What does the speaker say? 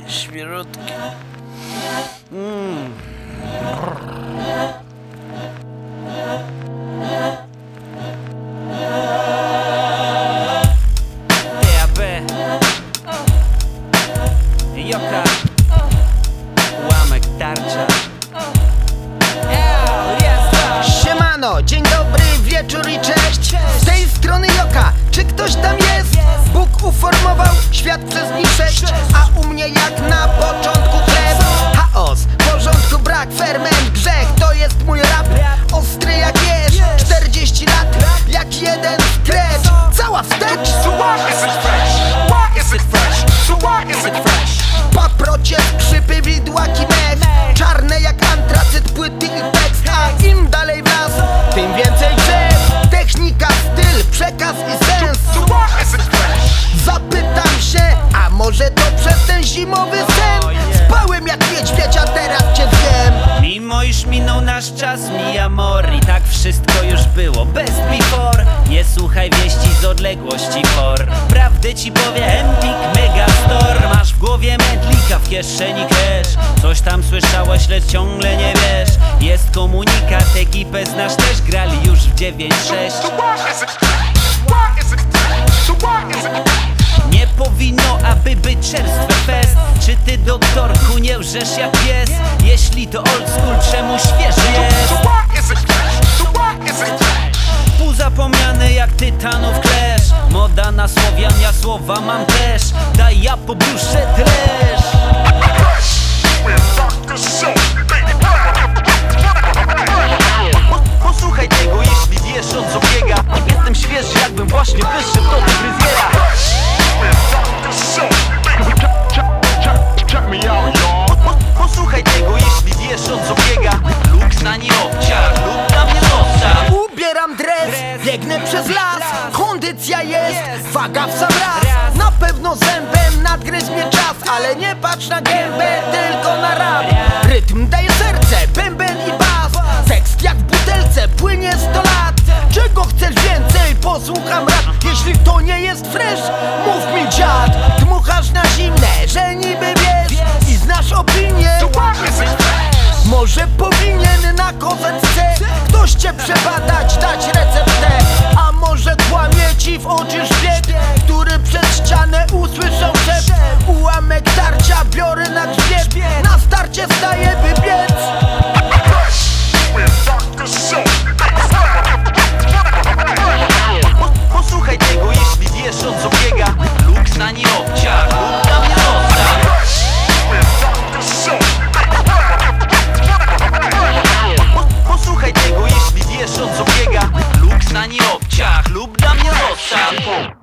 Świerutki. TAB Joka Ułamek tarcza. Siemano, dzień dobry, wieczór i cześć. Z tej strony Joka, czy ktoś tam jest? Bóg uformował świat przez dni 6, a u mnie jak na początku chleb. Chaos, porządku brak, ferment, grzech. To jest mój rap, ostry jak jesz. 40 lat, jak jeden scratch. Cała wstecz. So why is it fresh? Why is it fresh? So why is it fresh? Paprocie, skrzypy, widłaki, mech. Czarne jak antracyt, płyty i tekst. A im dalej w las, tym więcej drzew. Technika, styl, przekaz i sens. So why is it fresh? Zapytam się, a może to przez ten zimowy sen? Spałem jak niedźwiedź, a teraz cię zjem. Mimo iż minął nasz czas, mi amor. I tak wszystko już było, best before. Nie słuchaj wieści z odległości for. Prawdę ci powie Empik Megastore. Masz w głowie mętlika, w kieszeni cash. Coś tam słyszałeś, lecz ciągle nie wiesz. Jest komunikat, ekipę znasz też. Grali już w 9-6. So why is it fresh? Why is it fresh? So why is it fresh? Nie powinno, aby być czerstwy fest. Czy ty, doktorku, nie łżesz jak pies? Jeśli to old school, czemu świeży So jest? why is it fresh? So why is it fresh? Półzapomniany jak tytanów clash. Moda na Słowian, ja słowa mam też. Daj ja pobruszę tresz. Posłuchaj tego, jeśli wiesz o co biega. Jestem świeży, jakbym właśnie wyszedł do fryzjera. Posłuchaj tego, jeśli wiesz o co biega. Luk na nie obciach, lub na mnie nosa. Ubieram dres, biegnę przez las. Kondycja jest, waga w sam raz. Na pewno zębem nadgryź mnie czas, ale nie patrz na gębę, tylko na rap. Rytm daje serce, bęben i bas. Tekst jak w butelce, płynie 100 lat. Czego chcesz więcej? Posłucham rap. Jeśli to nie jest fresh, mów mi dziad. Dmuchasz na zimne, że niby wiesz i znasz opinię. Może powinien na kozetce ktoś cię przebadać, dać receptę. A może kłamie ci w oczy szpieg, który przez ścianę usłyszał szept. Ułamek tarcia biorę na grzbiet, na starcie staję by biec. Posłuchaj tego, jeśli wiesz o co biega. Luk na nie obciach, lub na mnie nosa. Posłuchaj tego, jeśli wiesz o co biega. Luk na nie obciach, lub na mnie nosa.